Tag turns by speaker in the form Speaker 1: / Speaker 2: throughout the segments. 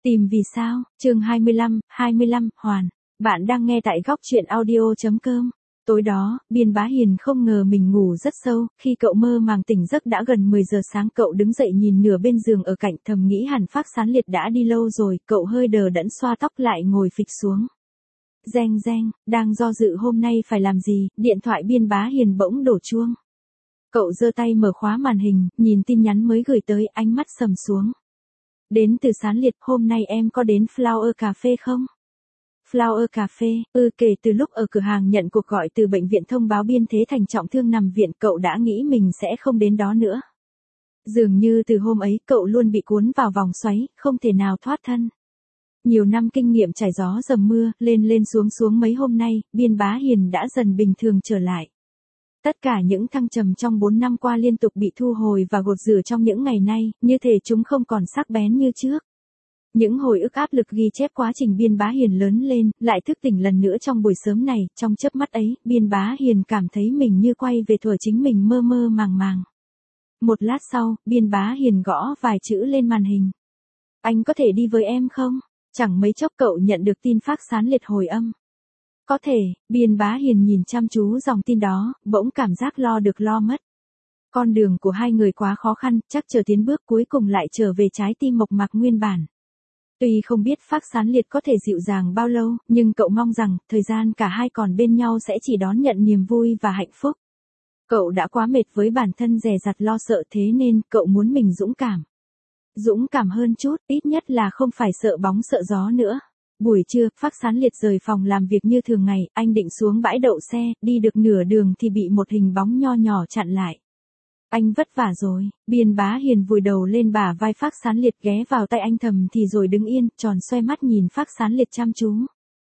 Speaker 1: Tìm vì sao, chương 25, Hoàn. Bạn đang nghe tại góc truyện audio.com. Tối đó, Biên Bá Hiền không ngờ mình ngủ rất sâu, khi cậu mơ màng tỉnh giấc đã gần 10 giờ sáng cậu đứng dậy nhìn nửa bên giường ở cạnh thầm nghĩ hẳn Phác Sán Liệt đã đi lâu rồi, cậu hơi đờ đẫn xoa tóc lại ngồi phịch xuống. Reng reng, đang do dự hôm nay phải làm gì, điện thoại Biên Bá Hiền bỗng đổ chuông. Cậu giơ tay mở khóa màn hình, nhìn tin nhắn mới gửi tới, ánh mắt sầm xuống. Đến từ Sán Liệt, hôm nay em có đến Flower Cafe không? Flower Cafe, kể từ lúc ở cửa hàng nhận cuộc gọi từ bệnh viện thông báo Biên Thế Thành trọng thương nằm viện cậu đã nghĩ mình sẽ không đến đó nữa. Dường như từ hôm ấy cậu luôn bị cuốn vào vòng xoáy, không thể nào thoát thân. Nhiều năm kinh nghiệm trải gió dầm mưa, lên xuống mấy hôm nay, Biên Bá Hiền đã dần bình thường trở lại. Tất cả những thăng trầm trong 4 năm qua liên tục bị thu hồi và gột rửa trong những ngày nay, như thể chúng không còn sắc bén như trước. Những hồi ức áp lực ghi chép quá trình Biên Bá Hiền lớn lên, lại thức tỉnh lần nữa trong buổi sớm này, trong chớp mắt ấy, Biên Bá Hiền cảm thấy mình như quay về thuở chính mình mơ mơ màng màng. Một lát sau, Biên Bá Hiền gõ vài chữ lên màn hình. Anh có thể đi với em không? Chẳng mấy chốc cậu nhận được tin Phác Sán Liệt hồi âm. Có thể, Biên Bá Hiền nhìn chăm chú dòng tin đó, bỗng cảm giác lo được lo mất. Con đường của hai người quá khó khăn, chắc chờ tiến bước cuối cùng lại trở về trái tim mộc mạc nguyên bản. Tuy không biết Phác Sán Liệt có thể dịu dàng bao lâu, nhưng cậu mong rằng, thời gian cả hai còn bên nhau sẽ chỉ đón nhận niềm vui và hạnh phúc. Cậu đã quá mệt với bản thân dè dặt lo sợ thế nên cậu muốn mình dũng cảm. Dũng cảm hơn chút, ít nhất là không phải sợ bóng sợ gió nữa. Buổi trưa, Phác Sán Liệt rời phòng làm việc như thường ngày, anh định xuống bãi đậu xe, đi được nửa đường thì bị một hình bóng nho nhỏ chặn lại. Anh vất vả rồi, Biên Bá Hiền vùi đầu lên bả vai Phác Sán Liệt ghé vào tay anh thầm thì rồi đứng yên, tròn xoe mắt nhìn Phác Sán Liệt chăm chú.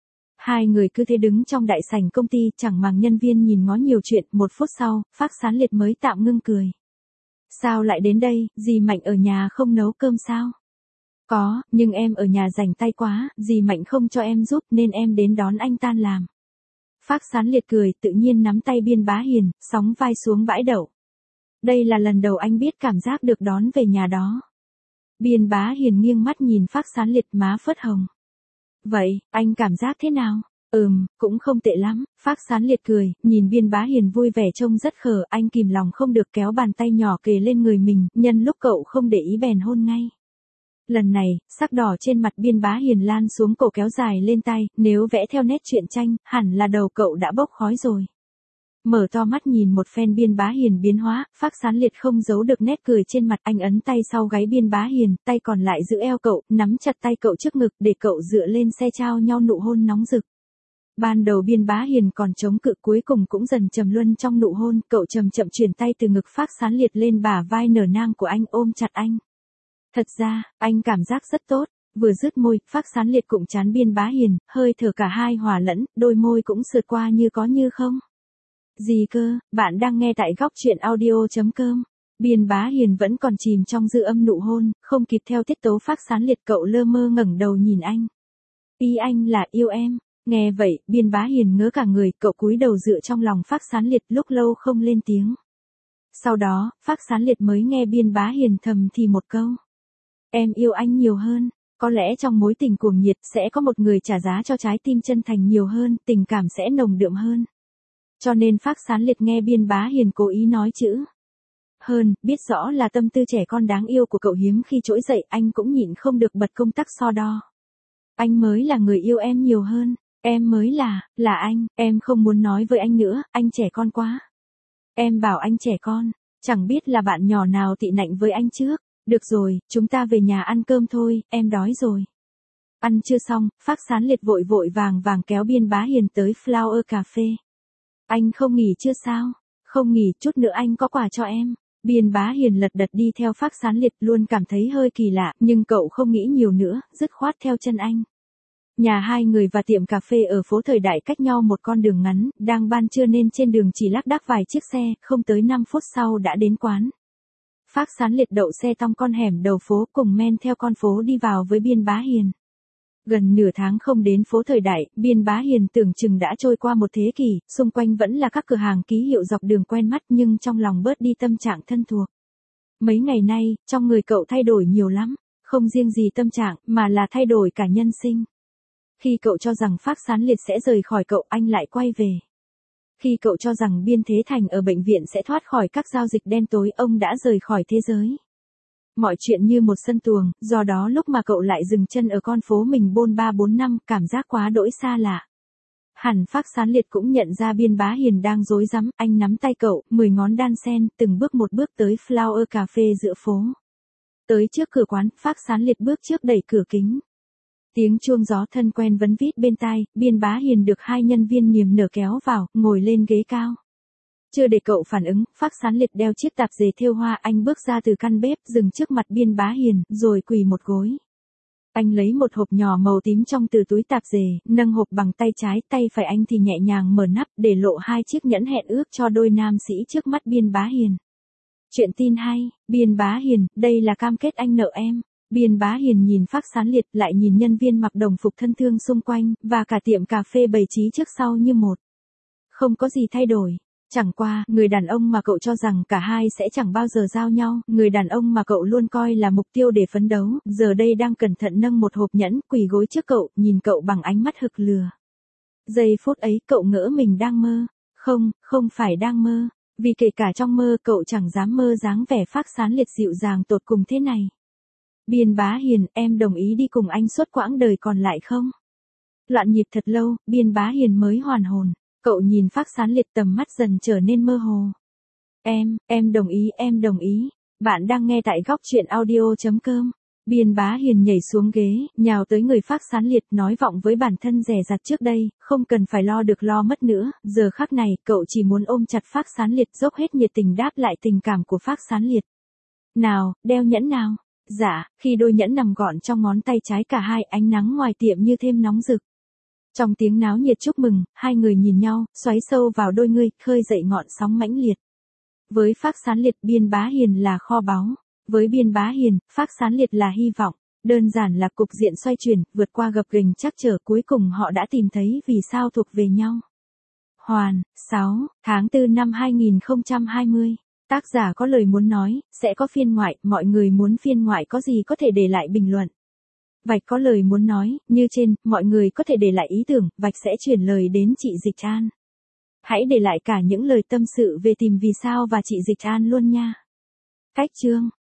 Speaker 1: Hai người cứ thế đứng trong đại sảnh công ty, chẳng màng nhân viên nhìn ngó nhiều chuyện, 1 phút sau, Phác Sán Liệt mới tạm ngưng cười. Sao lại đến đây, dì Mạnh ở nhà không nấu cơm sao? Có, nhưng em ở nhà rảnh tay quá, dì Mạnh không cho em giúp nên em đến đón anh tan làm. Phác Sán Liệt cười, tự nhiên nắm tay Biên Bá Hiền, sóng vai xuống bãi đậu. Đây là lần đầu anh biết cảm giác được đón về nhà đó. Biên Bá Hiền nghiêng mắt nhìn Phác Sán Liệt má phớt hồng. Vậy, anh cảm giác thế nào? Cũng không tệ lắm, Phác Sán Liệt cười, nhìn Biên Bá Hiền vui vẻ trông rất khờ, anh kìm lòng không được kéo bàn tay nhỏ kề lên người mình, nhân lúc cậu không để ý bèn hôn ngay. Lần này, sắc đỏ trên mặt Biên Bá Hiền lan xuống cổ kéo dài lên tay, nếu vẽ theo nét truyện tranh, hẳn là đầu cậu đã bốc khói rồi. Mở to mắt nhìn một phen Biên Bá Hiền biến hóa, Phác Sán Liệt không giấu được nét cười trên mặt, anh ấn tay sau gáy Biên Bá Hiền, tay còn lại giữ eo cậu, nắm chặt tay cậu trước ngực để cậu dựa lên xe trao nhau nụ hôn nóng rực. Ban đầu Biên Bá Hiền còn chống cự cuối cùng cũng dần trầm luân trong nụ hôn, cậu chậm chậm chuyển tay từ ngực Phác Sán Liệt lên bả vai nở nang của anh ôm chặt anh. Thật ra, anh cảm giác rất tốt, vừa dứt môi, Phác Sán Liệt cũng chán Biên Bá Hiền, hơi thở cả hai hòa lẫn, đôi môi cũng sượt qua như có như không. Gì cơ, bạn đang nghe tại góc truyện audio.com. Biên Bá Hiền vẫn còn chìm trong dư âm nụ hôn, không kịp theo tiết tấu Phác Sán Liệt cậu lơ mơ ngẩng đầu nhìn anh. Ý anh là yêu em. Nghe vậy, Biên Bá Hiền ngớ cả người, cậu cúi đầu dựa trong lòng Phác Sán Liệt lúc lâu không lên tiếng. Sau đó, Phác Sán Liệt mới nghe Biên Bá Hiền thầm thì một câu. Em yêu anh nhiều hơn, có lẽ trong mối tình cuồng nhiệt sẽ có một người trả giá cho trái tim chân thành nhiều hơn, tình cảm sẽ nồng đượm hơn. Cho nên Phác Sán Liệt nghe Biên Bá Hiền cố ý nói chữ hơn, biết rõ là tâm tư trẻ con đáng yêu của cậu hiếm khi trỗi dậy, anh cũng nhịn không được bật công tắc so đo. Anh mới là người yêu em nhiều hơn, em mới là anh, em không muốn nói với anh nữa, anh trẻ con quá. Em bảo anh trẻ con, chẳng biết là bạn nhỏ nào tị nạnh với anh trước. Được rồi, chúng ta về nhà ăn cơm thôi, em đói rồi. Ăn chưa xong, Phác Sán Liệt vội vàng kéo Biên Bá Hiền tới Flower Cafe. Anh không nghỉ chưa sao? Không nghỉ, chút nữa anh có quà cho em. Biên Bá Hiền lật đật đi theo Phác Sán Liệt, luôn cảm thấy hơi kỳ lạ, nhưng cậu không nghĩ nhiều nữa, dứt khoát theo chân anh. Nhà hai người và tiệm cà phê ở phố Thời Đại cách nhau một con đường ngắn, đang ban trưa nên trên đường chỉ lác đác vài chiếc xe, không tới 5 phút sau đã đến quán. Phác Sán Liệt đậu xe trong con hẻm đầu phố cùng men theo con phố đi vào với Biên Bá Hiền. Gần nửa tháng không đến phố Thời Đại, Biên Bá Hiền tưởng chừng đã trôi qua một thế kỷ, xung quanh vẫn là các cửa hàng ký hiệu dọc đường quen mắt nhưng trong lòng bớt đi tâm trạng thân thuộc. Mấy ngày nay, trong người cậu thay đổi nhiều lắm. Không riêng gì tâm trạng, mà là thay đổi cả nhân sinh. Khi cậu cho rằng Phác Sán Liệt sẽ rời khỏi cậu, anh lại quay về. Khi cậu cho rằng Biên Thế Thành ở bệnh viện sẽ thoát khỏi các giao dịch đen tối, ông đã rời khỏi thế giới. Mọi chuyện như một sân tuồng, do đó lúc mà cậu lại dừng chân ở con phố mình bôn 3-4 năm, cảm giác quá đỗi xa lạ. Hẳn Phác Sán Liệt cũng nhận ra Biên Bá Hiền đang rối rắm, anh nắm tay cậu, 10 ngón đan sen, từng bước một bước tới Flower Cà phê giữa phố. Tới trước cửa quán, Phác Sán Liệt bước trước đẩy cửa kính. Tiếng chuông gió thân quen vấn vít bên tai, Biên Bá Hiền được hai nhân viên niềm nở kéo vào, ngồi lên ghế cao. Chưa để cậu phản ứng, Phác Sán Liệt đeo chiếc tạp dề thêu hoa, anh bước ra từ căn bếp, dừng trước mặt Biên Bá Hiền, rồi quỳ một gối. Anh lấy một hộp nhỏ màu tím trong từ túi tạp dề, nâng hộp bằng tay trái, tay phải anh thì nhẹ nhàng mở nắp, để lộ hai chiếc nhẫn hẹn ước cho đôi nam sĩ trước mắt Biên Bá Hiền. Chuyện tin hay, Biên Bá Hiền, đây là cam kết anh nợ em. Biên Bá Hiền nhìn Phác Sán Liệt, lại nhìn nhân viên mặc đồng phục thân thương xung quanh, và cả tiệm cà phê bày trí trước sau như một. Không có gì thay đổi. Chẳng qua, người đàn ông mà cậu cho rằng cả hai sẽ chẳng bao giờ giao nhau, người đàn ông mà cậu luôn coi là mục tiêu để phấn đấu, giờ đây đang cẩn thận nâng một hộp nhẫn, quỳ gối trước cậu, nhìn cậu bằng ánh mắt hực lừa. Giây phút ấy, cậu ngỡ mình đang mơ. Không, không phải đang mơ. Vì kể cả trong mơ, cậu chẳng dám mơ dáng vẻ Phác Sán Liệt dịu dàng tột cùng thế này. Biên Bá Hiền, em đồng ý đi cùng anh suốt quãng đời còn lại không? Loạn nhịp thật lâu, Biên Bá Hiền mới hoàn hồn. Cậu nhìn Phác Sán Liệt, tầm mắt dần trở nên mơ hồ. Em đồng ý, em đồng ý. Bạn đang nghe tại góc truyện audio.com. Biên Bá Hiền nhảy xuống ghế, nhào tới người Phác Sán Liệt, nói vọng với bản thân dè dặt trước đây, không cần phải lo được lo mất nữa, giờ khắc này, cậu chỉ muốn ôm chặt Phác Sán Liệt, dốc hết nhiệt tình đáp lại tình cảm của Phác Sán Liệt. Nào, đeo nhẫn nào. Dạ, khi đôi nhẫn nằm gọn trong ngón tay trái cả hai, ánh nắng ngoài tiệm như thêm nóng rực. Trong tiếng náo nhiệt chúc mừng, hai người nhìn nhau, xoáy sâu vào đôi ngươi, khơi dậy ngọn sóng mãnh liệt. Với Phác Sán Liệt, Biên Bá Hiền là kho báu. Với Biên Bá Hiền, Phác Sán Liệt là hy vọng. Đơn giản là cục diện xoay chuyển, vượt qua gập ghềnh trắc trở, cuối cùng họ đã tìm thấy vì sao thuộc về nhau. Hoàn, 6, tháng 4 năm 2020. Tác giả có lời muốn nói, sẽ có phiên ngoại, mọi người muốn phiên ngoại có gì có thể để lại bình luận. Vạch có lời muốn nói, như trên, mọi người có thể để lại ý tưởng, Vạch sẽ chuyển lời đến chị Dịch An. Hãy để lại cả những lời tâm sự về tìm vì sao và chị Dịch An luôn nha. Cách chương